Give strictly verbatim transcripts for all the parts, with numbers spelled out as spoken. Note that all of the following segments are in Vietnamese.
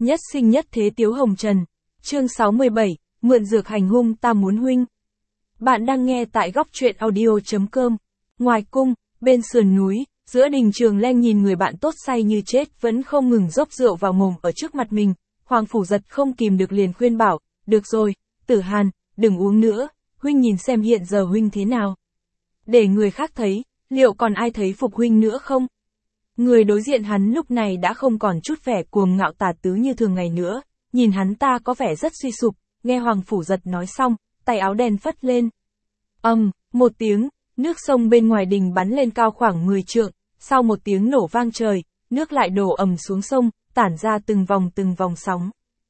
Nhất sinh nhất thế Tiếu Hồng Trần. Chương sáu mươi bảy, mượn dược hành hung ta muốn huynh. Bạn đang nghe tại góc truyện audio chấm com. Ngoài cung, bên sườn núi, giữa đình Trường Leng nhìn người bạn tốt say như chết vẫn không ngừng dốc rượu vào mồm ở trước mặt mình, Hoàng Phủ Giật không kìm được liền khuyên bảo, được rồi, Tử Hàn, đừng uống nữa, huynh nhìn xem hiện giờ huynh thế nào. Để người khác thấy, liệu còn ai thấy phục huynh nữa không? Người đối diện hắn lúc này đã không còn chút vẻ cuồng ngạo tà tứ như thường ngày nữa, nhìn hắn ta có vẻ rất suy sụp, nghe Hoàng Phủ Giật nói xong, tay áo đen phất lên. Ầm, um, một tiếng, nước sông bên ngoài đình bắn lên cao khoảng mười trượng, sau một tiếng nổ vang trời, nước lại đổ ầm xuống sông, tản ra từng vòng từng vòng sóng.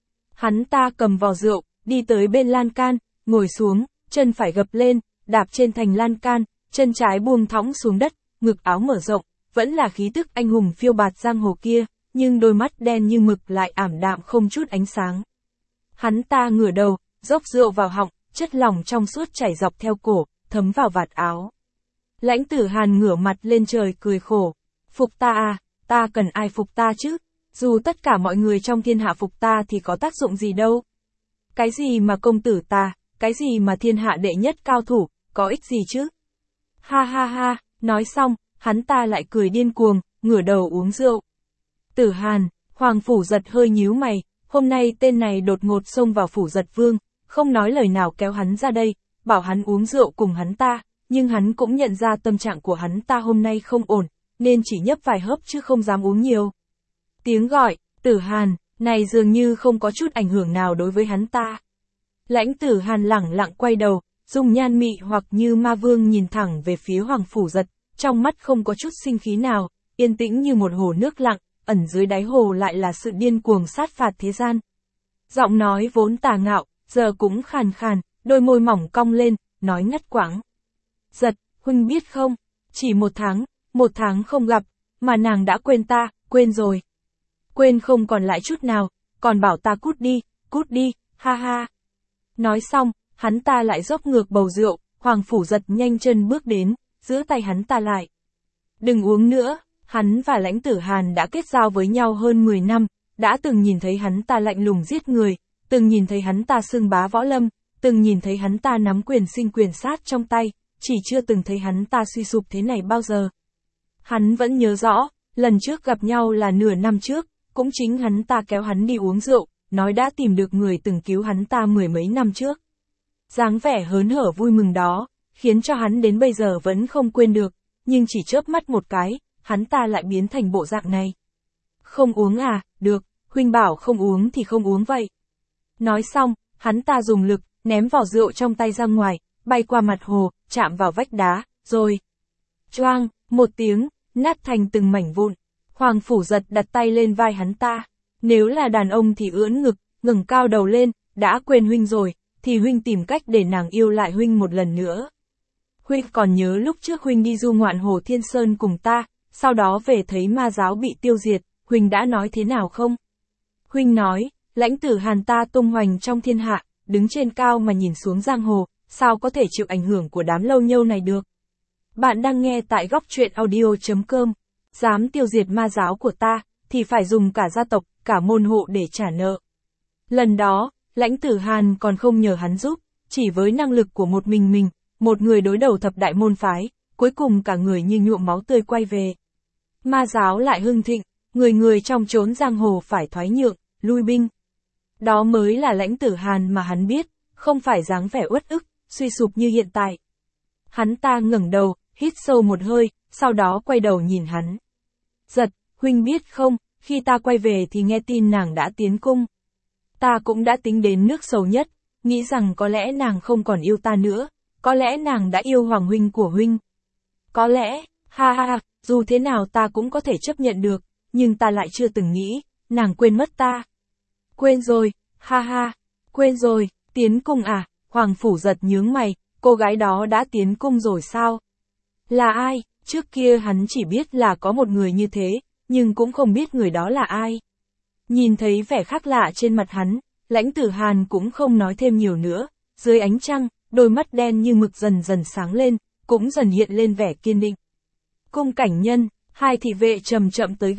Hắn ta cầm vò rượu, đi tới bên lan can, ngồi xuống, chân phải gập lên, đạp trên thành lan can, chân trái buông thõng xuống đất, ngực áo mở rộng, vẫn là khí tức anh hùng phiêu bạt giang hồ kia, nhưng đôi mắt đen như mực lại ảm đạm không chút ánh sáng. Hắn ta ngửa đầu, dốc rượu vào họng, chất lỏng trong suốt chảy dọc theo cổ, thấm vào vạt áo. Lãnh Tử Hàn ngửa mặt lên trời cười khổ. Phục ta à, ta cần ai phục ta chứ? Dù tất cả mọi người trong thiên hạ phục ta thì có tác dụng gì đâu. Cái gì mà công tử ta, cái gì mà thiên hạ đệ nhất cao thủ, có ích gì chứ? Ha ha ha, nói xong, hắn ta lại cười điên cuồng, ngửa đầu uống rượu. Tử Hàn, Hoàng Phủ Giật hơi nhíu mày, hôm nay tên này đột ngột xông vào Phủ Giật Vương, không nói lời nào kéo hắn ra đây, bảo hắn uống rượu cùng hắn ta, nhưng hắn cũng nhận ra tâm trạng của hắn ta hôm nay không ổn, nên chỉ nhấp vài hớp chứ không dám uống nhiều. Tiếng gọi, Tử Hàn, này dường như không có chút ảnh hưởng nào đối với hắn ta. Lãnh Tử Hàn lẳng lặng quay đầu, dùng nhan mị hoặc như ma vương nhìn thẳng về phía Hoàng Phủ Giật, trong mắt không có chút sinh khí nào, yên tĩnh như một hồ nước lặng, ẩn dưới đáy hồ lại là sự điên cuồng sát phạt thế gian. Giọng nói vốn tà ngạo, giờ cũng khàn khàn, đôi môi mỏng cong lên, nói ngắt quãng. Giật, huynh biết không, chỉ một tháng, một tháng không gặp, mà nàng đã quên ta, quên rồi. Quên không còn lại chút nào, còn bảo ta cút đi, cút đi, ha ha. Nói xong, hắn ta lại dốc ngược bầu rượu, Hoàng Phủ Giật nhanh chân bước đến, giữ tay hắn ta lại. Đừng uống nữa, hắn và Lãnh Tử Hàn đã kết giao với nhau hơn mười năm, đã từng nhìn thấy hắn ta lạnh lùng giết người, từng nhìn thấy hắn ta xưng bá võ lâm, từng nhìn thấy hắn ta nắm quyền sinh quyền sát trong tay, chỉ chưa từng thấy hắn ta suy sụp thế này bao giờ. Hắn vẫn nhớ rõ, lần trước gặp nhau là nửa năm trước, cũng chính hắn ta kéo hắn đi uống rượu, nói đã tìm được người từng cứu hắn ta mười mấy năm trước. Dáng vẻ hớn hở vui mừng đó, khiến cho hắn đến bây giờ vẫn không quên được, nhưng chỉ chớp mắt một cái, hắn ta lại biến thành bộ dạng này. Không uống à, được, huynh bảo không uống thì không uống vậy. Nói xong, hắn ta dùng lực, ném vỏ rượu trong tay ra ngoài, bay qua mặt hồ, chạm vào vách đá, rồi. Choang, một tiếng, nát thành từng mảnh vụn. Hoàng Phủ Giật đặt tay lên vai hắn ta. Nếu là đàn ông thì ưỡn ngực, ngẩng cao đầu lên, đã quên huynh rồi, thì huynh tìm cách để nàng yêu lại huynh một lần nữa. Huynh còn nhớ lúc trước huynh đi du ngoạn Hồ Thiên Sơn cùng ta, sau đó về thấy ma giáo bị tiêu diệt, huynh đã nói thế nào không? Huynh nói, Lãnh Tử Hàn ta tung hoành trong thiên hạ, đứng trên cao mà nhìn xuống giang hồ, sao có thể chịu ảnh hưởng của đám lâu nhâu này được? Bạn đang nghe tại góc truyện audio chấm com. Dám tiêu diệt ma giáo của ta, thì phải dùng cả gia tộc, cả môn hộ để trả nợ. Lần đó, Lãnh Tử Hàn còn không nhờ hắn giúp, chỉ với năng lực của một mình mình, một người đối đầu thập đại môn phái, cuối cùng cả người như nhuộm máu tươi quay về. Ma giáo lại hưng thịnh, người người trong chốn giang hồ phải thoái nhượng, lui binh. Đó mới là Lãnh Tử Hàn mà hắn biết, không phải dáng vẻ uất ức, suy sụp như hiện tại. Hắn ta ngẩng đầu, hít sâu một hơi, sau đó quay đầu nhìn hắn. Giật, huynh biết không, khi ta quay về thì nghe tin nàng đã tiến cung. Ta cũng đã tính đến nước sâu nhất, nghĩ rằng có lẽ nàng không còn yêu ta nữa, có lẽ nàng đã yêu Hoàng huynh của huynh. Có lẽ, ha ha ha, dù thế nào ta cũng có thể chấp nhận được, nhưng ta lại chưa từng nghĩ, nàng quên mất ta. Quên rồi, ha ha, quên rồi, tiến cung à, Hoàng Phủ Giật nhướng mày, cô gái đó đã tiến cung rồi sao? Là ai? Trước kia hắn chỉ biết là có một người như thế, nhưng cũng không biết người đó là ai. Nhìn thấy vẻ khác lạ trên mặt hắn, Lãnh Tử Hàn cũng không nói thêm nhiều nữa, dưới ánh trăng, đôi mắt đen như mực dần dần sáng lên, cũng dần hiện lên vẻ kiên định. Cung Cảnh Nhân, hai thị vệ chậm chậm tới gần,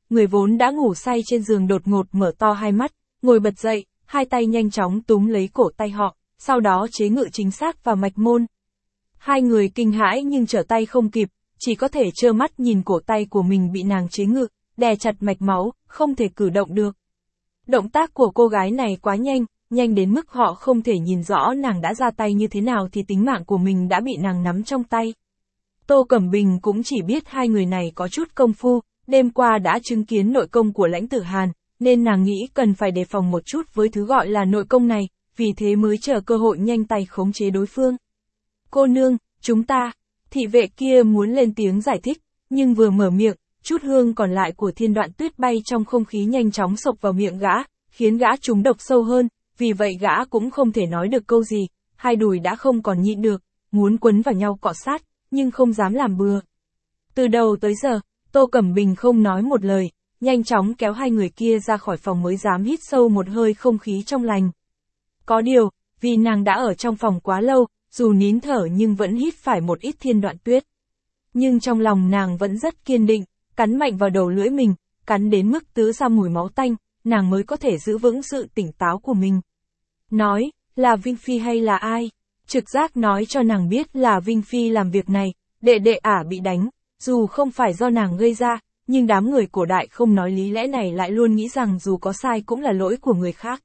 người vốn đã ngủ say trên giường đột ngột mở to hai mắt, ngồi bật dậy, hai tay nhanh chóng túm lấy cổ tay họ, sau đó chế ngự chính xác vào mạch môn. Hai người kinh hãi nhưng trở tay không kịp, chỉ có thể trơ mắt nhìn cổ tay của mình bị nàng chế ngự, đè chặt mạch máu, không thể cử động được. Động tác của cô gái này quá nhanh, nhanh đến mức họ không thể nhìn rõ nàng đã ra tay như thế nào thì tính mạng của mình đã bị nàng nắm trong tay. Tô Cẩm Bình cũng chỉ biết hai người này có chút công phu, đêm qua đã chứng kiến nội công của Lãnh Tử Hàn, nên nàng nghĩ cần phải đề phòng một chút với thứ gọi là nội công này, vì thế mới chờ cơ hội nhanh tay khống chế đối phương. Cô nương, chúng ta, thị vệ kia muốn lên tiếng giải thích, nhưng vừa mở miệng, chút hương còn lại của Thiên Đoạn Tuyết bay trong không khí nhanh chóng xộc vào miệng gã, khiến gã trúng độc sâu hơn, vì vậy gã cũng không thể nói được câu gì, hai đùi đã không còn nhịn được, muốn quấn vào nhau cọ sát, nhưng không dám làm bừa. Từ đầu tới giờ, Tô Cẩm Bình không nói một lời, nhanh chóng kéo hai người kia ra khỏi phòng mới dám hít sâu một hơi không khí trong lành. Có điều, vì nàng đã ở trong phòng quá lâu, dù nín thở nhưng vẫn hít phải một ít Thiên Đoạn Tuyết. Nhưng trong lòng nàng vẫn rất kiên định, cắn mạnh vào đầu lưỡi mình, cắn đến mức tứ ra mùi máu tanh, nàng mới có thể giữ vững sự tỉnh táo của mình. Nói, là Vinh Phi hay là ai? Trực giác nói cho nàng biết là Vinh Phi làm việc này, đệ đệ ả bị đánh, dù không phải do nàng gây ra, nhưng đám người cổ đại không nói lý lẽ này lại luôn nghĩ rằng dù có sai cũng là lỗi của người khác.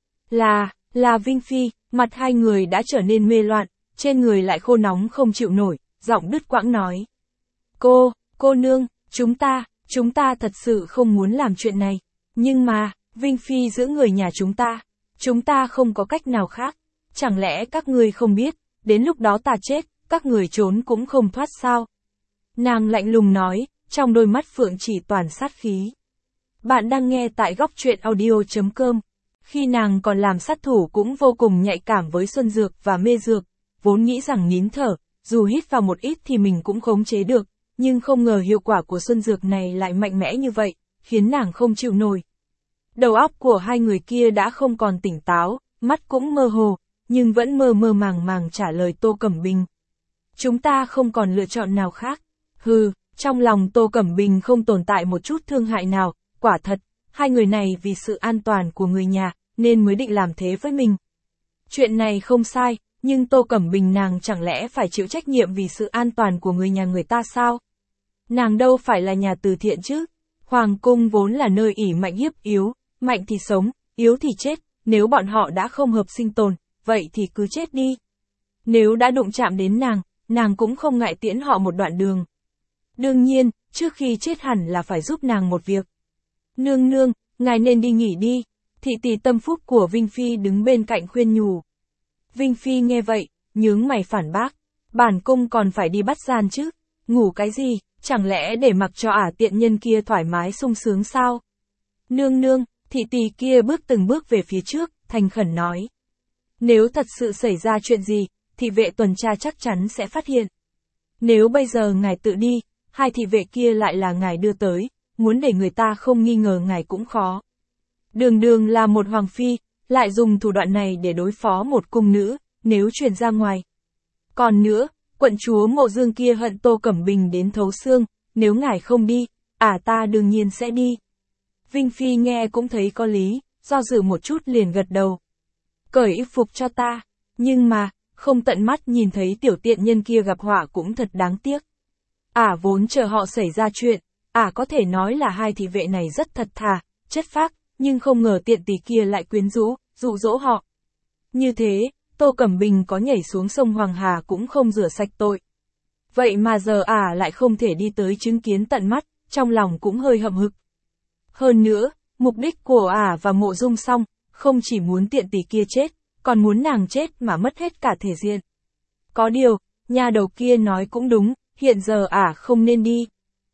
Là, là Vinh Phi, mặt hai người đã trở nên mê loạn, trên người lại khô nóng không chịu nổi, giọng đứt quãng nói. Cô, cô nương, chúng ta, chúng ta thật sự không muốn làm chuyện này, nhưng mà, Vinh Phi giữ người nhà chúng ta, chúng ta không có cách nào khác, chẳng lẽ các người không biết, đến lúc đó ta chết, các người trốn cũng không thoát sao? Nàng lạnh lùng nói, trong đôi mắt phượng chỉ toàn sát khí. Bạn đang nghe tại góc truyện audio chấm com. Khi nàng còn làm sát thủ cũng vô cùng nhạy cảm với xuân dược và mê dược, vốn nghĩ rằng nín thở, dù hít vào một ít thì mình cũng khống chế được, nhưng không ngờ hiệu quả của xuân dược này lại mạnh mẽ như vậy, khiến nàng không chịu nổi. Đầu óc của hai người kia đã không còn tỉnh táo, mắt cũng mơ hồ, nhưng vẫn mơ mơ màng màng trả lời Tô Cẩm Bình. Chúng ta không còn lựa chọn nào khác. Hừ, trong lòng Tô Cẩm Bình không tồn tại một chút thương hại nào, quả thật, hai người này vì sự an toàn của người nhà, nên mới định làm thế với mình. Chuyện này không sai, nhưng Tô Cẩm Bình nàng chẳng lẽ phải chịu trách nhiệm vì sự an toàn của người nhà người ta sao? Nàng đâu phải là nhà từ thiện chứ? Hoàng cung vốn là nơi ỷ mạnh hiếp yếu, mạnh thì sống, yếu thì chết, nếu bọn họ đã không hợp sinh tồn, vậy thì cứ chết đi. Nếu đã đụng chạm đến nàng, nàng cũng không ngại tiễn họ một đoạn đường. Đương nhiên, trước khi chết hẳn là phải giúp nàng một việc. Nương nương, ngài nên đi nghỉ đi. Thị tỷ tâm phúc của Vinh Phi đứng bên cạnh khuyên nhủ. Vinh Phi nghe vậy, nhướng mày phản bác. Bản cung còn phải đi bắt gian chứ. Ngủ cái gì, chẳng lẽ để mặc cho ả tiện nhân kia thoải mái sung sướng sao? Nương nương, thị tỷ kia bước từng bước về phía trước, thành khẩn nói. Nếu thật sự xảy ra chuyện gì, thị vệ tuần tra chắc chắn sẽ phát hiện. Nếu bây giờ ngài tự đi, hai thị vệ kia lại là ngài đưa tới, muốn để người ta không nghi ngờ ngài cũng khó. Đường đường là một hoàng phi, lại dùng thủ đoạn này để đối phó một cung nữ, nếu truyền ra ngoài. Còn nữa, quận chúa Mộ Dương kia hận Tô Cẩm Bình đến thấu xương, nếu ngài không đi, ả ta đương nhiên sẽ đi. Vinh Phi nghe cũng thấy có lý, do dự một chút liền gật đầu. Cởi y phục cho ta, nhưng mà, không tận mắt nhìn thấy tiểu tiện nhân kia gặp họa cũng thật đáng tiếc. Ả vốn chờ họ xảy ra chuyện, ả có thể nói là hai thị vệ này rất thật thà, chất phác, nhưng không ngờ tiện tỷ kia lại quyến rũ, dụ dỗ họ. Như thế, Tô Cẩm Bình có nhảy xuống sông Hoàng Hà cũng không rửa sạch tội. Vậy mà giờ ả lại không thể đi tới chứng kiến tận mắt, trong lòng cũng hơi hậm hực. Hơn nữa, mục đích của ả và Mộ Dung Song, không chỉ muốn tiện tỷ kia chết, còn muốn nàng chết mà mất hết cả thể diện. Có điều, nhà đầu kia nói cũng đúng, hiện giờ ả không nên đi.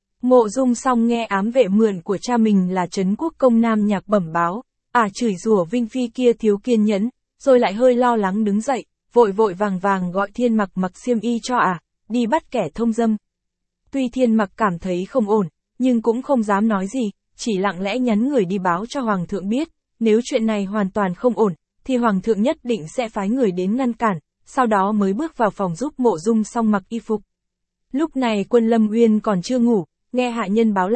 Mộ Dung Song nghe ám vệ mượn của cha mình là Trấn Quốc công Nam Nhạc bẩm báo, ả chửi rủa Vinh Phi kia thiếu kiên nhẫn, rồi lại hơi lo lắng đứng dậy, vội vội vàng vàng gọi Thiên Mặc mặc xiêm y cho ả, đi bắt kẻ thông dâm. Tuy Thiên Mặc cảm thấy không ổn, nhưng cũng không dám nói gì, chỉ lặng lẽ nhắn người đi báo cho Hoàng thượng biết, nếu chuyện này hoàn toàn không ổn, thì Hoàng thượng nhất định sẽ phái người đến ngăn cản, sau đó mới bước vào phòng giúp Mộ Dung Song mặc y phục. Lúc này quân Lâm Uyên còn chưa ngủ, nghe hạ nhân báo lại,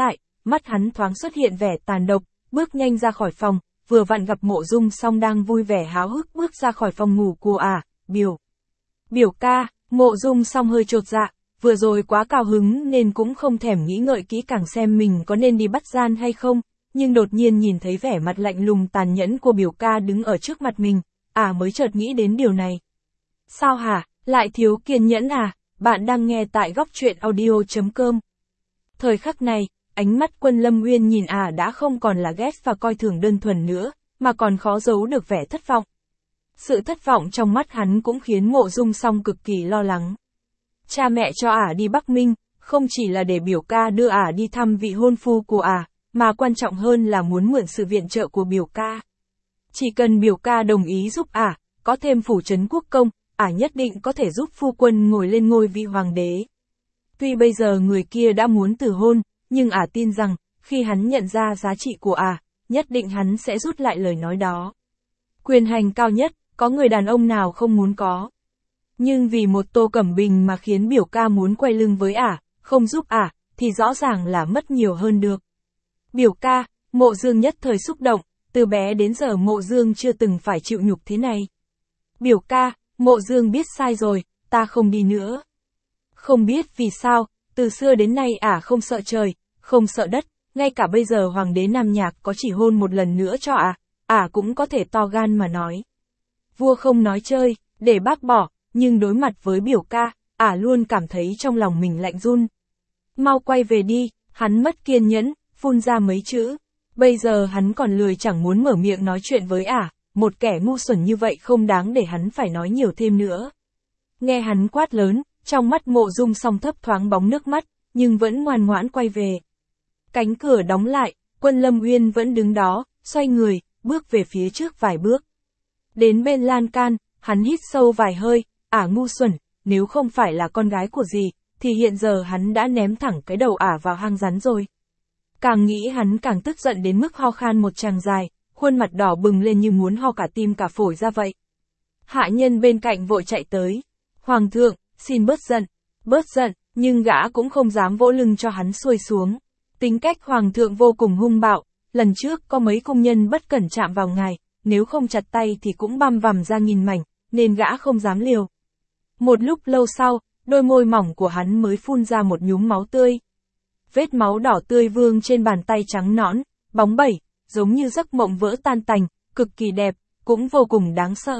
mắt hắn thoáng xuất hiện vẻ tàn độc, bước nhanh ra khỏi phòng, vừa vặn gặp Mộ Dung Song đang vui vẻ háo hức bước ra khỏi phòng ngủ của ả, à, biểu. Biểu ca, Mộ Dung Song hơi chột dạ, vừa rồi quá cao hứng nên cũng không thèm nghĩ ngợi kỹ càng xem mình có nên đi bắt gian hay không, nhưng đột nhiên nhìn thấy vẻ mặt lạnh lùng tàn nhẫn của biểu ca đứng ở trước mặt mình, ả à mới chợt nghĩ đến điều này. Sao hả, lại thiếu kiên nhẫn à, bạn đang nghe tại góc truyện audio chấm com. Thời khắc này, ánh mắt Quân Lâm Nguyên nhìn ả à đã không còn là ghét và coi thường đơn thuần nữa, mà còn khó giấu được vẻ thất vọng. Sự thất vọng trong mắt hắn cũng khiến Mộ Dung Song cực kỳ lo lắng. Cha mẹ cho ả à đi Bắc Minh, không chỉ là để biểu ca đưa ả à đi thăm vị hôn phu của ả, à, mà quan trọng hơn là muốn mượn sự viện trợ của biểu ca. Chỉ cần biểu ca đồng ý giúp ả, à, có thêm phủ trấn quốc công, ả à nhất định có thể giúp phu quân ngồi lên ngôi vị hoàng đế. Tuy bây giờ người kia đã muốn từ hôn, nhưng ả à tin rằng, khi hắn nhận ra giá trị của ả, à, nhất định hắn sẽ rút lại lời nói đó. Quyền hành cao nhất, có người đàn ông nào không muốn có. Nhưng vì một Tô Cẩm Bình mà khiến biểu ca muốn quay lưng với ả, à, không giúp ả, à, thì rõ ràng là mất nhiều hơn được. Biểu ca, Mộ Dương nhất thời xúc động, từ bé đến giờ Mộ Dương chưa từng phải chịu nhục thế này. Biểu ca, Mộ Dương biết sai rồi, ta không đi nữa. Không biết vì sao, từ xưa đến nay ả à không sợ trời, không sợ đất, ngay cả bây giờ hoàng đế Nam Nhạc có chỉ hôn một lần nữa cho ả, ả à cũng có thể to gan mà nói. Vua không nói chơi, để bác bỏ, nhưng đối mặt với biểu ca, ả à luôn cảm thấy trong lòng mình lạnh run. Mau quay về đi, hắn mất kiên nhẫn, phun ra mấy chữ. Bây giờ hắn còn lười chẳng muốn mở miệng nói chuyện với ả, à, một kẻ ngu xuẩn như vậy không đáng để hắn phải nói nhiều thêm nữa. Nghe hắn quát lớn, trong mắt Mộ Dung Song thấp thoáng bóng nước mắt, nhưng vẫn ngoan ngoãn quay về. Cánh cửa đóng lại, Quân Lâm Uyên vẫn đứng đó, xoay người, bước về phía trước vài bước. Đến bên lan can, hắn hít sâu vài hơi, ả à ngu xuẩn, nếu không phải là con gái của dì, thì hiện giờ hắn đã ném thẳng cái đầu ả à vào hang rắn rồi. Càng nghĩ hắn càng tức giận đến mức ho khan một tràng dài, khuôn mặt đỏ bừng lên như muốn ho cả tim cả phổi ra vậy. Hạ nhân bên cạnh vội chạy tới. Hoàng thượng, xin bớt giận, bớt giận, nhưng gã cũng không dám vỗ lưng cho hắn xuôi xuống. Tính cách hoàng thượng vô cùng hung bạo, lần trước có mấy công nhân bất cẩn chạm vào ngài, nếu không chặt tay thì cũng băm vằm ra nghìn mảnh, nên gã không dám liều. Một lúc lâu sau, đôi môi mỏng của hắn mới phun ra một nhúm máu tươi. Vết máu đỏ tươi vương trên bàn tay trắng nõn, bóng bẩy, giống như giấc mộng vỡ tan tành, cực kỳ đẹp, cũng vô cùng đáng sợ.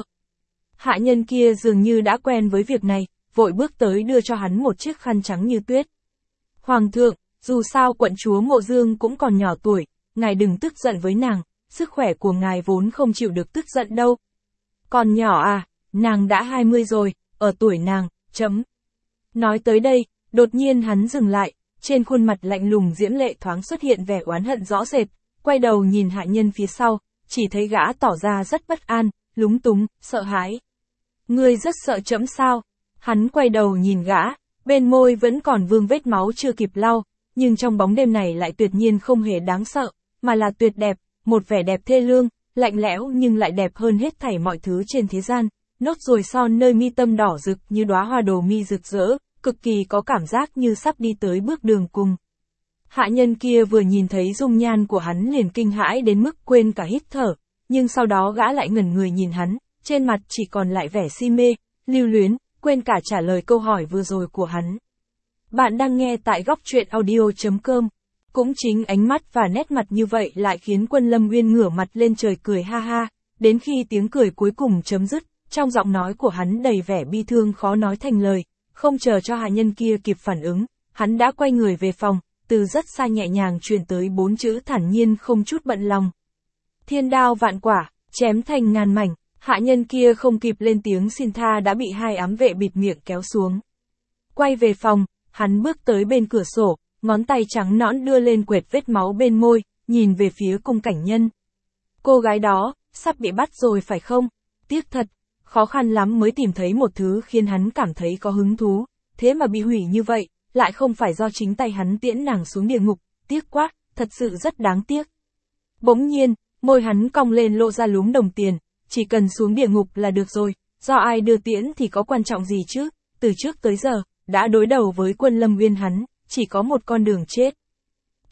Hạ nhân kia dường như đã quen với việc này, vội bước tới đưa cho hắn một chiếc khăn trắng như tuyết. Hoàng thượng, dù sao quận chúa Mộ Dương cũng còn nhỏ tuổi, ngài đừng tức giận với nàng, sức khỏe của ngài vốn không chịu được tức giận đâu. Còn nhỏ à, nàng đã hai mươi rồi, ở tuổi nàng, chấm. Nói tới đây, đột nhiên hắn dừng lại, trên khuôn mặt lạnh lùng diễm lệ thoáng xuất hiện vẻ oán hận rõ rệt, quay đầu nhìn hạ nhân phía sau, chỉ thấy gã tỏ ra rất bất an, lúng túng, sợ hãi. Ngươi rất sợ chấm sao? Hắn quay đầu nhìn gã, bên môi vẫn còn vương vết máu chưa kịp lau, nhưng trong bóng đêm này lại tuyệt nhiên không hề đáng sợ, mà là tuyệt đẹp, một vẻ đẹp thê lương, lạnh lẽo nhưng lại đẹp hơn hết thảy mọi thứ trên thế gian, nốt ruồi son nơi mi tâm đỏ rực như đóa hoa đồ mi rực rỡ, cực kỳ có cảm giác như sắp đi tới bước đường cùng. Hạ nhân kia vừa nhìn thấy dung nhan của hắn liền kinh hãi đến mức quên cả hít thở, nhưng sau đó gã lại ngẩn người nhìn hắn, trên mặt chỉ còn lại vẻ si mê, lưu luyến, quên cả trả lời câu hỏi vừa rồi của hắn. Bạn đang nghe tại góc truyện audio chấm com. Cũng chính ánh mắt và nét mặt như vậy lại khiến Quân Lâm Uyên ngửa mặt lên trời cười ha ha, đến khi tiếng cười cuối cùng chấm dứt, trong giọng nói của hắn đầy vẻ bi thương khó nói thành lời, không chờ cho hạ nhân kia kịp phản ứng, hắn đã quay người về phòng, từ rất xa nhẹ nhàng truyền tới bốn chữ thản nhiên không chút bận lòng. Thiên đao vạn quả, chém thành ngàn mảnh, hạ nhân kia không kịp lên tiếng xin tha đã bị hai ám vệ bịt miệng kéo xuống. Quay về phòng, hắn bước tới bên cửa sổ, ngón tay trắng nõn đưa lên quệt vết máu bên môi, nhìn về phía cung cảnh nhân. Cô gái đó, sắp bị bắt rồi phải không? Tiếc thật, khó khăn lắm mới tìm thấy một thứ khiến hắn cảm thấy có hứng thú, thế mà bị hủy như vậy, lại không phải do chính tay hắn tiễn nàng xuống địa ngục, tiếc quá, thật sự rất đáng tiếc. Bỗng nhiên, môi hắn cong lên lộ ra lúm đồng tiền, chỉ cần xuống địa ngục là được rồi, do ai đưa tiễn thì có quan trọng gì chứ, từ trước tới giờ, đã đối đầu với Quân Lâm Uyên hắn, chỉ có một con đường chết.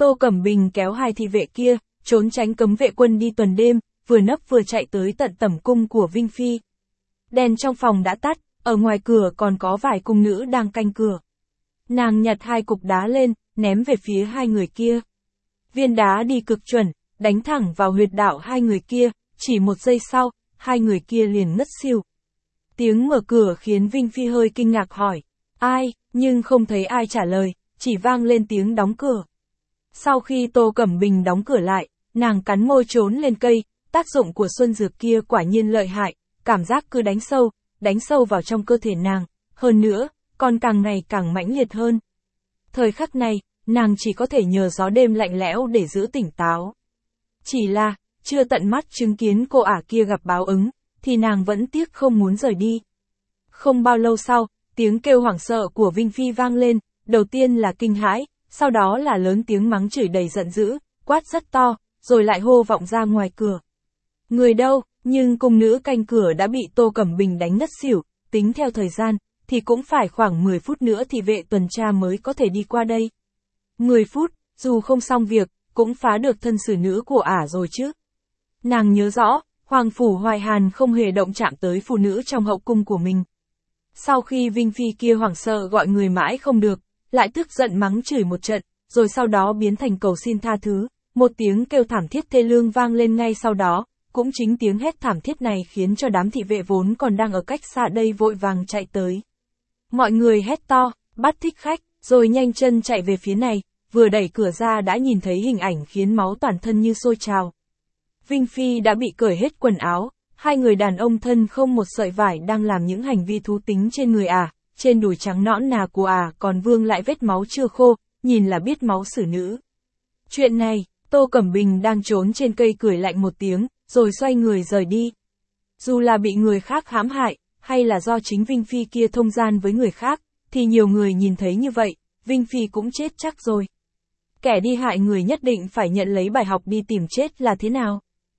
Tô Cẩm Bình kéo hai thị vệ kia, trốn tránh cấm vệ quân đi tuần đêm, vừa nấp vừa chạy tới tận tẩm cung của Vinh Phi. Đèn trong phòng đã tắt, ở ngoài cửa còn có vài cung nữ đang canh cửa. Nàng nhặt hai cục đá lên, ném về phía hai người kia. Viên đá đi cực chuẩn, đánh thẳng vào huyệt đạo hai người kia, chỉ một giây sau, hai người kia liền ngất xỉu. Tiếng mở cửa khiến Vinh Phi hơi kinh ngạc hỏi, ai, nhưng không thấy ai trả lời, chỉ vang lên tiếng đóng cửa. Sau khi Tô Cẩm Bình đóng cửa lại, nàng cắn môi trốn lên cây, tác dụng của xuân dược kia quả nhiên lợi hại, cảm giác cứ đánh sâu, đánh sâu vào trong cơ thể nàng, hơn nữa, còn càng ngày càng mãnh liệt hơn. Thời khắc này, nàng chỉ có thể nhờ gió đêm lạnh lẽo để giữ tỉnh táo. Chỉ là, chưa tận mắt chứng kiến cô ả kia gặp báo ứng, thì nàng vẫn tiếc không muốn rời đi. Không bao lâu sau, tiếng kêu hoảng sợ của Vinh Phi vang lên, đầu tiên là kinh hãi, sau đó là lớn tiếng mắng chửi đầy giận dữ, quát rất to, rồi lại hô vọng ra ngoài cửa. Người đâu, nhưng cung nữ canh cửa đã bị Tô Cẩm Bình đánh ngất xỉu, tính theo thời gian, thì cũng phải khoảng mười phút nữa thì vệ tuần tra mới có thể đi qua đây. mười phút, dù không xong việc, cũng phá được thân xử nữ của ả rồi chứ. Nàng nhớ rõ, Hoàng Phủ Hoài Hàn không hề động chạm tới phụ nữ trong hậu cung của mình. Sau khi Vinh Phi kia hoảng sợ gọi người mãi không được, lại tức giận mắng chửi một trận, rồi sau đó biến thành cầu xin tha thứ, một tiếng kêu thảm thiết thê lương vang lên ngay sau đó, cũng chính tiếng hét thảm thiết này khiến cho đám thị vệ vốn còn đang ở cách xa đây vội vàng chạy tới. Mọi người hét to, bắt thích khách, rồi nhanh chân chạy về phía này, vừa đẩy cửa ra đã nhìn thấy hình ảnh khiến máu toàn thân như sôi trào. Vinh Phi đã bị cởi hết quần áo, hai người đàn ông thân không một sợi vải đang làm những hành vi thú tính trên người ả, à, trên đùi trắng nõn nà của ả à, còn vương lại vết máu chưa khô, nhìn là biết máu xử nữ. Chuyện này, Tô Cẩm Bình đang trốn trên cây cười lạnh một tiếng, rồi xoay người rời đi. Dù là bị người khác hãm hại, hay là do chính Vinh Phi kia thông gian với người khác, thì nhiều người nhìn thấy như vậy, Vinh Phi cũng chết chắc rồi. Kẻ đi hại người nhất định phải nhận lấy bài học đi tìm chết là thế nào.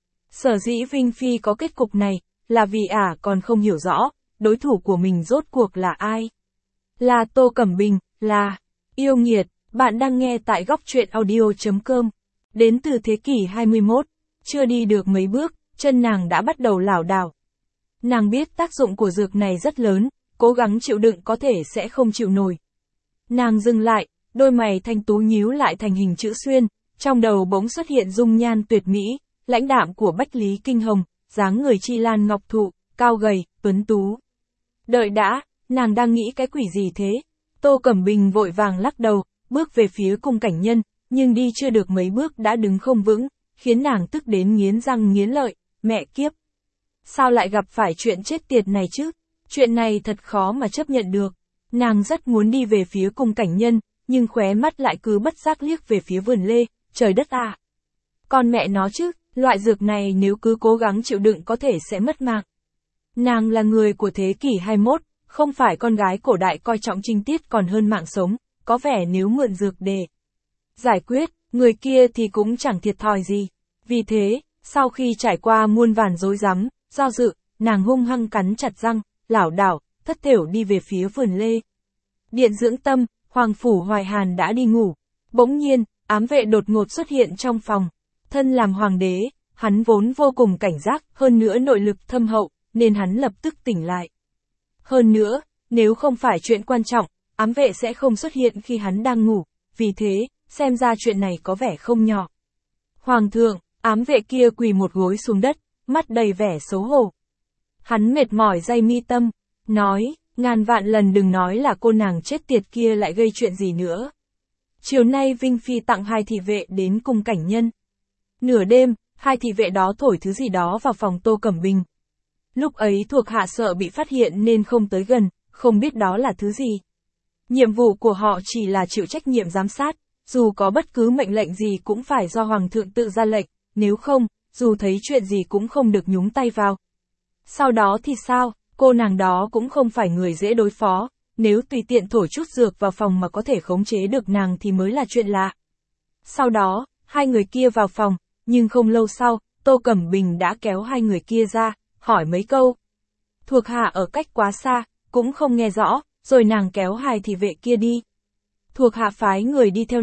Sở dĩ Vinh Phi có kết cục này, là vì ả à còn không hiểu rõ, đối thủ của mình rốt cuộc là ai. Là Tô Cẩm Bình, là yêu nghiệt, bạn đang nghe tại góc truyện audio chấm com. Đến từ thế kỷ hai mươi mốt, chưa đi được mấy bước, chân nàng đã bắt đầu lảo đảo. Nàng biết tác dụng của dược này rất lớn, cố gắng chịu đựng có thể sẽ không chịu nổi. Nàng dừng lại, đôi mày thanh tú nhíu lại thành hình chữ xuyên, trong đầu bỗng xuất hiện dung nhan tuyệt mỹ, lãnh đạm của Bách Lý Kinh Hồng, dáng người chi lan ngọc thụ, cao gầy, tuấn tú. Đợi đã, nàng đang nghĩ cái quỷ gì thế? Tô Cẩm Bình vội vàng lắc đầu, bước về phía cung cảnh nhân, nhưng đi chưa được mấy bước đã đứng không vững, khiến nàng tức đến nghiến răng nghiến lợi, mẹ kiếp. Sao lại gặp phải chuyện chết tiệt này chứ? Chuyện này thật khó mà chấp nhận được. Nàng rất muốn đi về phía cung cảnh nhân, nhưng khóe mắt lại cứ bất giác liếc về phía vườn lê, trời đất à. Con mẹ nó chứ, loại dược này nếu cứ cố gắng chịu đựng có thể sẽ mất mạng. Nàng là người của thế kỷ hai mươi mốt, không phải con gái cổ đại coi trọng trinh tiết còn hơn mạng sống, có vẻ nếu mượn dược để giải quyết, người kia thì cũng chẳng thiệt thòi gì. Vì thế, sau khi trải qua muôn vàn rối rắm, do dự, nàng hung hăng cắn chặt răng, lảo đảo, thất thểu đi về phía vườn lê. Điện dưỡng tâm, Hoàng Phủ Hoài Hàn đã đi ngủ. Bỗng nhiên, ám vệ đột ngột xuất hiện trong phòng. Thân làm hoàng đế, hắn vốn vô cùng cảnh giác, hơn nữa nội lực thâm hậu, nên hắn lập tức tỉnh lại. Hơn nữa, nếu không phải chuyện quan trọng, ám vệ sẽ không xuất hiện khi hắn đang ngủ, vì thế, xem ra chuyện này có vẻ không nhỏ. Hoàng thượng, ám vệ kia quỳ một gối xuống đất, mắt đầy vẻ xấu hổ. Hắn mệt mỏi day mi tâm, nói, ngàn vạn lần đừng nói là cô nàng chết tiệt kia lại gây chuyện gì nữa. Chiều nay Vinh Phi tặng hai thị vệ đến cung cảnh nhân. Nửa đêm, hai thị vệ đó thổi thứ gì đó vào phòng Tô Cẩm Bình. Lúc ấy thuộc hạ sợ bị phát hiện nên không tới gần, không biết đó là thứ gì. Nhiệm vụ của họ chỉ là chịu trách nhiệm giám sát, dù có bất cứ mệnh lệnh gì cũng phải do Hoàng thượng tự ra lệnh, nếu không, dù thấy chuyện gì cũng không được nhúng tay vào. Sau đó thì sao, cô nàng đó cũng không phải người dễ đối phó, nếu tùy tiện thổi chút dược vào phòng mà có thể khống chế được nàng thì mới là chuyện lạ. Sau đó, hai người kia vào phòng, nhưng không lâu sau, Tô Cẩm Bình đã kéo hai người kia ra, hỏi mấy câu. Thuộc hạ ở cách quá xa, cũng không nghe rõ, rồi nàng kéo hai thị vệ kia đi. Thuộc hạ phái người đi theo nàng,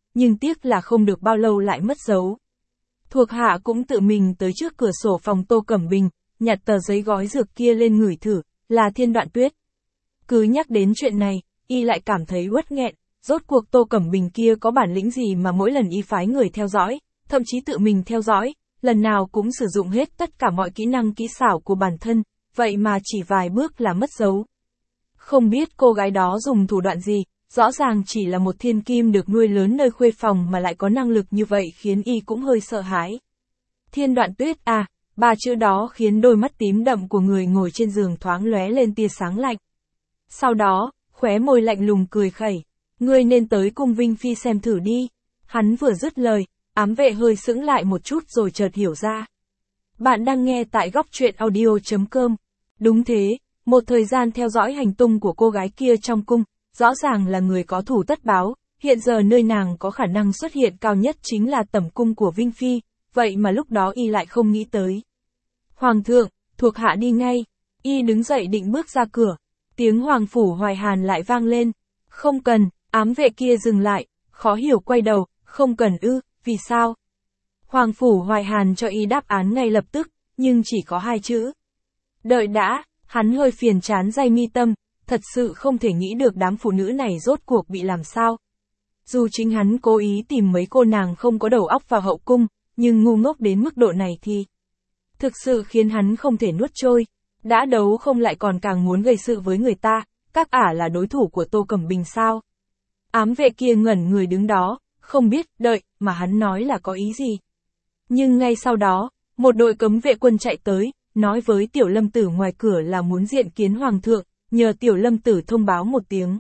nhưng tiếc là không được bao lâu lại mất dấu. Thuộc hạ cũng tự mình tới trước cửa sổ phòng Tô Cẩm Bình, nhặt tờ giấy gói dược kia lên ngửi thử, là Thiên Đoạn Tuyết. Cứ nhắc đến chuyện này, y lại cảm thấy uất nghẹn, rốt cuộc Tô Cẩm Bình kia có bản lĩnh gì mà mỗi lần y phái người theo dõi, thậm chí tự mình theo dõi, lần nào cũng sử dụng hết tất cả mọi kỹ năng kỹ xảo của bản thân, vậy mà chỉ vài bước là mất dấu. Không biết cô gái đó dùng thủ đoạn gì, rõ ràng chỉ là một thiên kim được nuôi lớn nơi khuê phòng mà lại có năng lực như vậy khiến y cũng hơi sợ hãi. Thiên Đoạn Tuyết à, ba chữ đó khiến đôi mắt tím đậm của người ngồi trên giường thoáng lóe lên tia sáng lạnh. Sau đó, khóe môi lạnh lùng cười khẩy, ngươi nên tới cung Vinh Phi xem thử đi. Hắn vừa dứt lời, ám vệ hơi sững lại một chút rồi chợt hiểu ra. Bạn đang nghe tại góc truyện audio chấm com. Đúng thế, một thời gian theo dõi hành tung của cô gái kia trong cung, rõ ràng là người có thủ tất báo, hiện giờ nơi nàng có khả năng xuất hiện cao nhất chính là tẩm cung của Vinh Phi, vậy mà lúc đó y lại không nghĩ tới. Hoàng thượng, thuộc hạ đi ngay, y đứng dậy định bước ra cửa, tiếng Hoàng Phủ Hoài Hàn lại vang lên, không cần, ám vệ kia dừng lại, khó hiểu quay đầu, không cần ư, vì sao? Hoàng Phủ Hoài Hàn cho y đáp án ngay lập tức, nhưng chỉ có hai chữ. Đợi đã, hắn hơi phiền chán day mi tâm, thật sự không thể nghĩ được đám phụ nữ này rốt cuộc bị làm sao. Dù chính hắn cố ý tìm mấy cô nàng không có đầu óc vào hậu cung, nhưng ngu ngốc đến mức độ này thì thực sự khiến hắn không thể nuốt trôi. Đã đấu không lại còn càng muốn gây sự với người ta, các ả là đối thủ của Tô Cẩm Bình sao? Ám vệ kia ngẩn người đứng đó, không biết, đợi, mà hắn nói là có ý gì. Nhưng ngay sau đó, một đội cấm vệ quân chạy tới, nói với Tiểu Lâm Tử ngoài cửa là muốn diện kiến Hoàng thượng, nhờ Tiểu Lâm Tử thông báo một tiếng.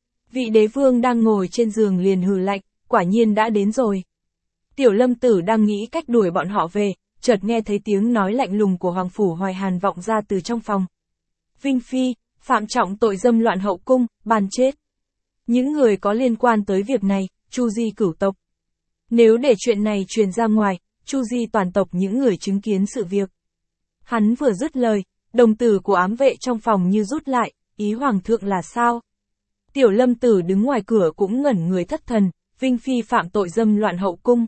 Vị đế vương đang ngồi trên giường liền hừ lạnh, quả nhiên đã đến rồi. Tiểu Lâm Tử đang nghĩ cách đuổi bọn họ về, chợt nghe thấy tiếng nói lạnh lùng của Hoàng Phủ Hoài Hàn vọng ra từ trong phòng. Vinh Phi, phạm trọng tội dâm loạn hậu cung, ban chết. Những người có liên quan tới việc này, chu di cửu tộc. Nếu để chuyện này truyền ra ngoài, chu di toàn tộc những người chứng kiến sự việc. Hắn vừa dứt lời, đồng tử của ám vệ trong phòng như rút lại, ý Hoàng thượng là sao? Tiểu Lâm Tử đứng ngoài cửa cũng ngẩn người thất thần, Vinh Phi phạm tội dâm loạn hậu cung.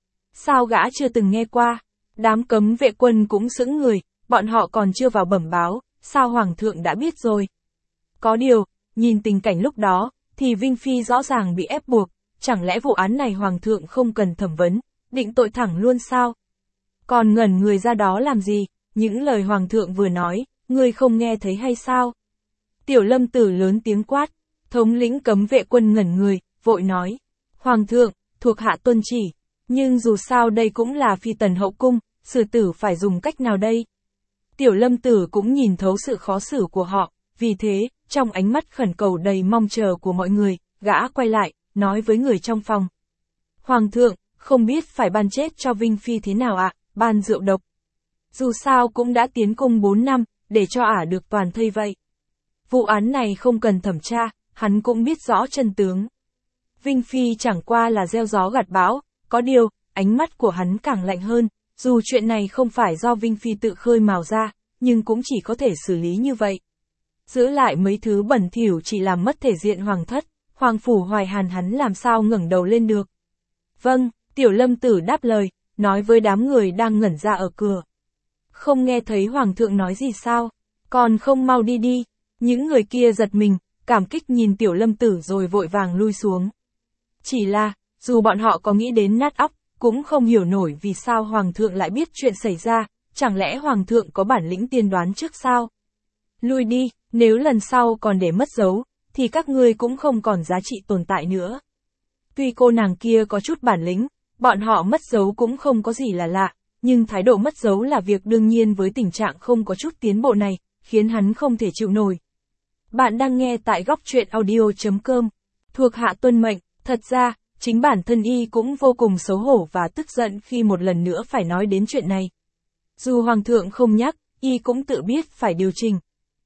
Sao gã chưa từng nghe qua? Đám cấm vệ quân cũng sững người, bọn họ còn chưa vào bẩm báo, sao Hoàng thượng đã biết rồi? Có điều, nhìn tình cảnh lúc đó, thì Vinh Phi rõ ràng bị ép buộc, chẳng lẽ vụ án này Hoàng thượng không cần thẩm vấn, định tội thẳng luôn sao? Còn ngẩn người ra đó làm gì? Những lời Hoàng thượng vừa nói, ngươi không nghe thấy hay sao? Tiểu Lâm Tử lớn tiếng quát, thống lĩnh cấm vệ quân ngẩn người, vội nói, Hoàng thượng, thuộc hạ tuân chỉ, nhưng dù sao đây cũng là phi tần hậu cung, xử tử phải dùng cách nào đây? Tiểu Lâm Tử cũng nhìn thấu sự khó xử của họ, vì thế, trong ánh mắt khẩn cầu đầy mong chờ của mọi người, gã quay lại, nói với người trong phòng. Hoàng thượng, không biết phải ban chết cho Vinh Phi thế nào ạ, à? Ban rượu độc. Dù sao cũng đã tiến cung bốn năm, để cho ả được toàn thây vậy. Vụ án này không cần thẩm tra, hắn cũng biết rõ chân tướng. Vinh Phi chẳng qua là gieo gió gặt bão, có điều, ánh mắt của hắn càng lạnh hơn, dù chuyện này không phải do Vinh Phi tự khơi mào ra, nhưng cũng chỉ có thể xử lý như vậy. Giữ lại mấy thứ bẩn thỉu chỉ làm mất thể diện hoàng thất, Hoàng Phủ Hoài Hàn hắn làm sao ngẩng đầu lên được. Vâng, Tiểu Lâm Tử đáp lời, nói với đám người đang ngẩn ra ở cửa. Không nghe thấy Hoàng thượng nói gì sao, còn không mau đi đi. Những người kia giật mình, cảm kích nhìn Tiểu Lâm Tử rồi vội vàng lui xuống. Chỉ là, dù bọn họ có nghĩ đến nát óc, cũng không hiểu nổi vì sao Hoàng thượng lại biết chuyện xảy ra, chẳng lẽ Hoàng thượng có bản lĩnh tiên đoán trước sao? Lui đi, nếu lần sau còn để mất dấu, thì các ngươi cũng không còn giá trị tồn tại nữa. Tuy cô nàng kia có chút bản lĩnh, bọn họ mất dấu cũng không có gì là lạ, nhưng thái độ mất dấu là việc đương nhiên với tình trạng không có chút tiến bộ này, khiến hắn không thể chịu nổi. Bạn đang nghe tại góc truyện audio chấm com. Thuộc hạ tuân mệnh, thật ra, chính bản thân y cũng vô cùng xấu hổ và tức giận khi một lần nữa phải nói đến chuyện này. Dù Hoàng thượng không nhắc, y cũng tự biết phải điều chỉnh.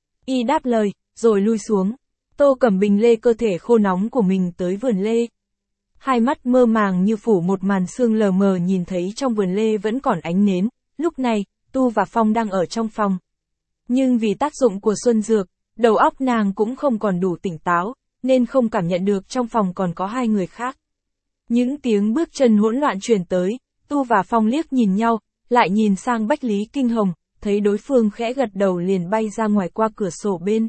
Y đáp lời, rồi lui xuống. Tô Cẩm Bình lê cơ thể khô nóng của mình tới vườn lê. Hai mắt mơ màng như phủ một màn sương lờ mờ nhìn thấy trong vườn lê vẫn còn ánh nến, lúc này, Tu và Phong đang ở trong phòng. Nhưng vì tác dụng của xuân dược, đầu óc nàng cũng không còn đủ tỉnh táo, nên không cảm nhận được trong phòng còn có hai người khác. Những tiếng bước chân hỗn loạn truyền tới, Tu và Phong liếc nhìn nhau, lại nhìn sang Bách Lý Kinh Hồng, thấy đối phương khẽ gật đầu liền bay ra ngoài qua cửa sổ bên.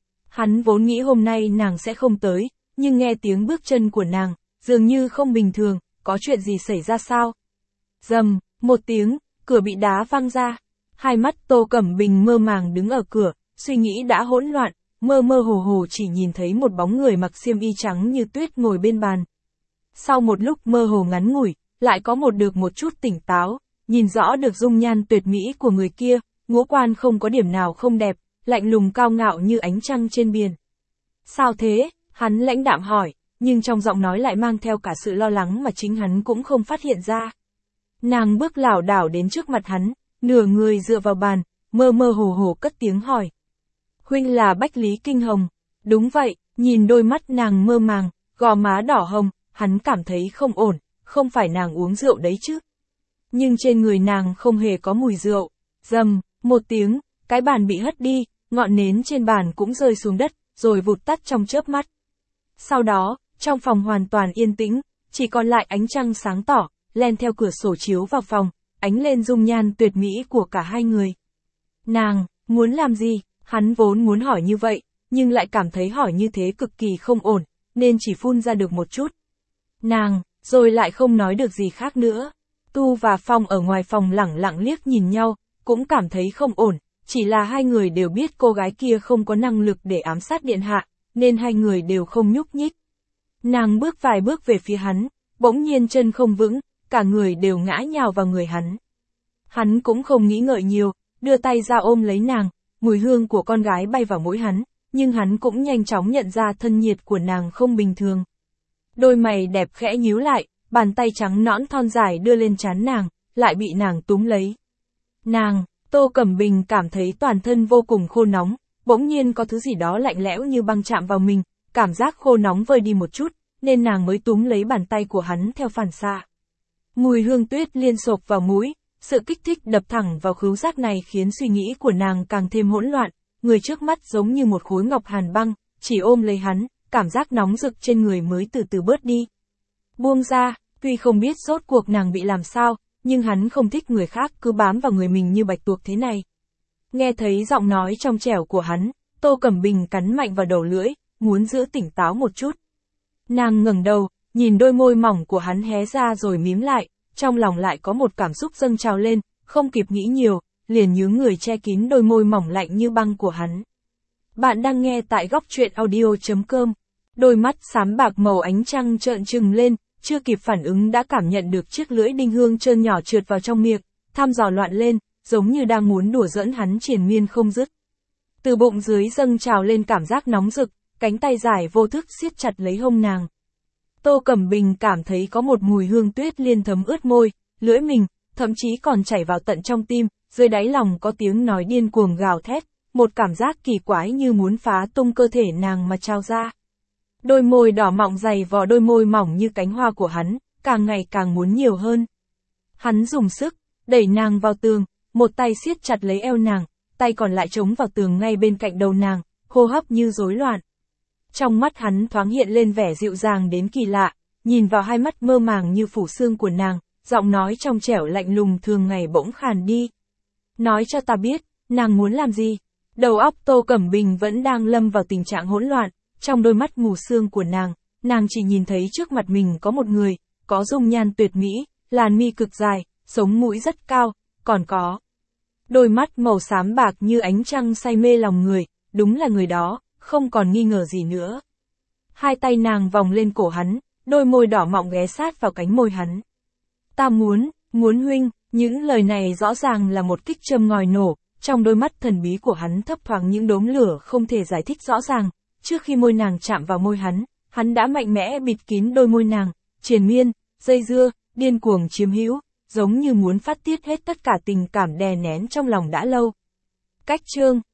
Hắn vốn nghĩ hôm nay nàng sẽ không tới, nhưng nghe tiếng bước chân của nàng, dường như không bình thường, có chuyện gì xảy ra sao? Rầm, một tiếng, cửa bị đá văng ra. Hai mắt Tô Cẩm Bình mơ màng đứng ở cửa, suy nghĩ đã hỗn loạn, mơ mơ hồ hồ chỉ nhìn thấy một bóng người mặc xiêm y trắng như tuyết ngồi bên bàn. Sau một lúc mơ hồ ngắn ngủi, lại có một được một chút tỉnh táo, nhìn rõ được dung nhan tuyệt mỹ của người kia, ngũ quan không có điểm nào không đẹp, lạnh lùng cao ngạo như ánh trăng trên biển. Sao thế? Hắn lãnh đạm hỏi, nhưng trong giọng nói lại mang theo cả sự lo lắng mà chính hắn cũng không phát hiện ra. Nàng bước lảo đảo đến trước mặt hắn, nửa người dựa vào bàn, mơ mơ hồ hồ cất tiếng hỏi. Huynh là Bách Lý Kinh Hồng. Đúng vậy, nhìn đôi mắt nàng mơ màng, gò má đỏ hồng, hắn cảm thấy không ổn, không phải nàng uống rượu đấy chứ. Nhưng trên người nàng không hề có mùi rượu. Rầm, một tiếng, cái bàn bị hất đi, ngọn nến trên bàn cũng rơi xuống đất, rồi vụt tắt trong chớp mắt. Sau đó, trong phòng hoàn toàn yên tĩnh, chỉ còn lại ánh trăng sáng tỏ, len theo cửa sổ chiếu vào phòng, ánh lên dung nhan tuyệt mỹ của cả hai người. Nàng, muốn làm gì? Hắn vốn muốn hỏi như vậy, nhưng lại cảm thấy hỏi như thế cực kỳ không ổn, nên chỉ phun ra được một chút. Nàng, rồi lại không nói được gì khác nữa. Tu và Phong ở ngoài phòng lẳng lặng liếc nhìn nhau, cũng cảm thấy không ổn, chỉ là hai người đều biết cô gái kia không có năng lực để ám sát điện hạ, nên hai người đều không nhúc nhích. Nàng bước vài bước về phía hắn, bỗng nhiên chân không vững, cả người đều ngã nhào vào người hắn. Hắn cũng không nghĩ ngợi nhiều, đưa tay ra ôm lấy nàng, mùi hương của con gái bay vào mũi hắn, nhưng hắn cũng nhanh chóng nhận ra thân nhiệt của nàng không bình thường. Đôi mày đẹp khẽ nhíu lại, bàn tay trắng nõn thon dài đưa lên trán nàng, lại bị nàng túm lấy. Nàng, Tô Cẩm Bình cảm thấy toàn thân vô cùng khô nóng, bỗng nhiên có thứ gì đó lạnh lẽo như băng chạm vào mình, cảm giác khô nóng vơi đi một chút, nên nàng mới túm lấy bàn tay của hắn theo phản xạ. Mùi hương tuyết liên xộp vào mũi, sự kích thích đập thẳng vào khứu giác này khiến suy nghĩ của nàng càng thêm hỗn loạn, người trước mắt giống như một khối ngọc hàn băng, chỉ ôm lấy hắn, cảm giác nóng rực trên người mới từ từ bớt đi. Buông ra, tuy không biết rốt cuộc nàng bị làm sao, nhưng hắn không thích người khác cứ bám vào người mình như bạch tuộc thế này. Nghe thấy giọng nói trong trẻo của hắn, Tô Cẩm Bình cắn mạnh vào đầu lưỡi, muốn giữ tỉnh táo một chút. Nàng ngẩng đầu, nhìn đôi môi mỏng của hắn hé ra rồi mím lại, trong lòng lại có một cảm xúc dâng trào lên, không kịp nghĩ nhiều, liền nhướng người che kín đôi môi mỏng lạnh như băng của hắn. Bạn đang nghe tại góc truyện audio chấm com. Đôi mắt xám bạc màu ánh trăng trợn trừng lên, chưa kịp phản ứng đã cảm nhận được chiếc lưỡi đinh hương trơn nhỏ trượt vào trong miệng, thăm dò loạn lên, giống như đang muốn đùa giỡn hắn triền miên không dứt. Từ bụng dưới dâng trào lên cảm giác nóng rực, cánh tay dài vô thức siết chặt lấy hông nàng. Tô Cẩm Bình cảm thấy có một mùi hương tuyết liên thấm ướt môi, lưỡi mình, thậm chí còn chảy vào tận trong tim, dưới đáy lòng có tiếng nói điên cuồng gào thét, một cảm giác kỳ quái như muốn phá tung cơ thể nàng mà trao ra. Đôi môi đỏ mọng dày vò đôi môi mỏng như cánh hoa của hắn, càng ngày càng muốn nhiều hơn. Hắn dùng sức, đẩy nàng vào tường, một tay siết chặt lấy eo nàng, tay còn lại chống vào tường ngay bên cạnh đầu nàng, hô hấp như rối loạn. Trong mắt hắn thoáng hiện lên vẻ dịu dàng đến kỳ lạ, nhìn vào hai mắt mơ màng như phủ xương của nàng, giọng nói trong trẻo lạnh lùng thường ngày bỗng khàn đi. Nói cho ta biết, nàng muốn làm gì? Đầu óc Tô Cẩm Bình vẫn đang lâm vào tình trạng hỗn loạn, trong đôi mắt mù sương của nàng, nàng chỉ nhìn thấy trước mặt mình có một người, có dung nhan tuyệt mỹ, làn mi cực dài, sống mũi rất cao, còn có đôi mắt màu xám bạc như ánh trăng say mê lòng người, đúng là người đó, không còn nghi ngờ gì nữa. Hai tay nàng vòng lên cổ hắn, đôi môi đỏ mọng ghé sát vào cánh môi hắn. Ta muốn, muốn huynh, những lời này rõ ràng là một kích châm ngòi nổ, trong đôi mắt thần bí của hắn thấp thoáng những đốm lửa không thể giải thích rõ ràng. Trước khi môi nàng chạm vào môi hắn, hắn đã mạnh mẽ bịt kín đôi môi nàng, triền miên, dây dưa, điên cuồng chiếm hữu, giống như muốn phát tiết hết tất cả tình cảm đè nén trong lòng đã lâu. Cách chương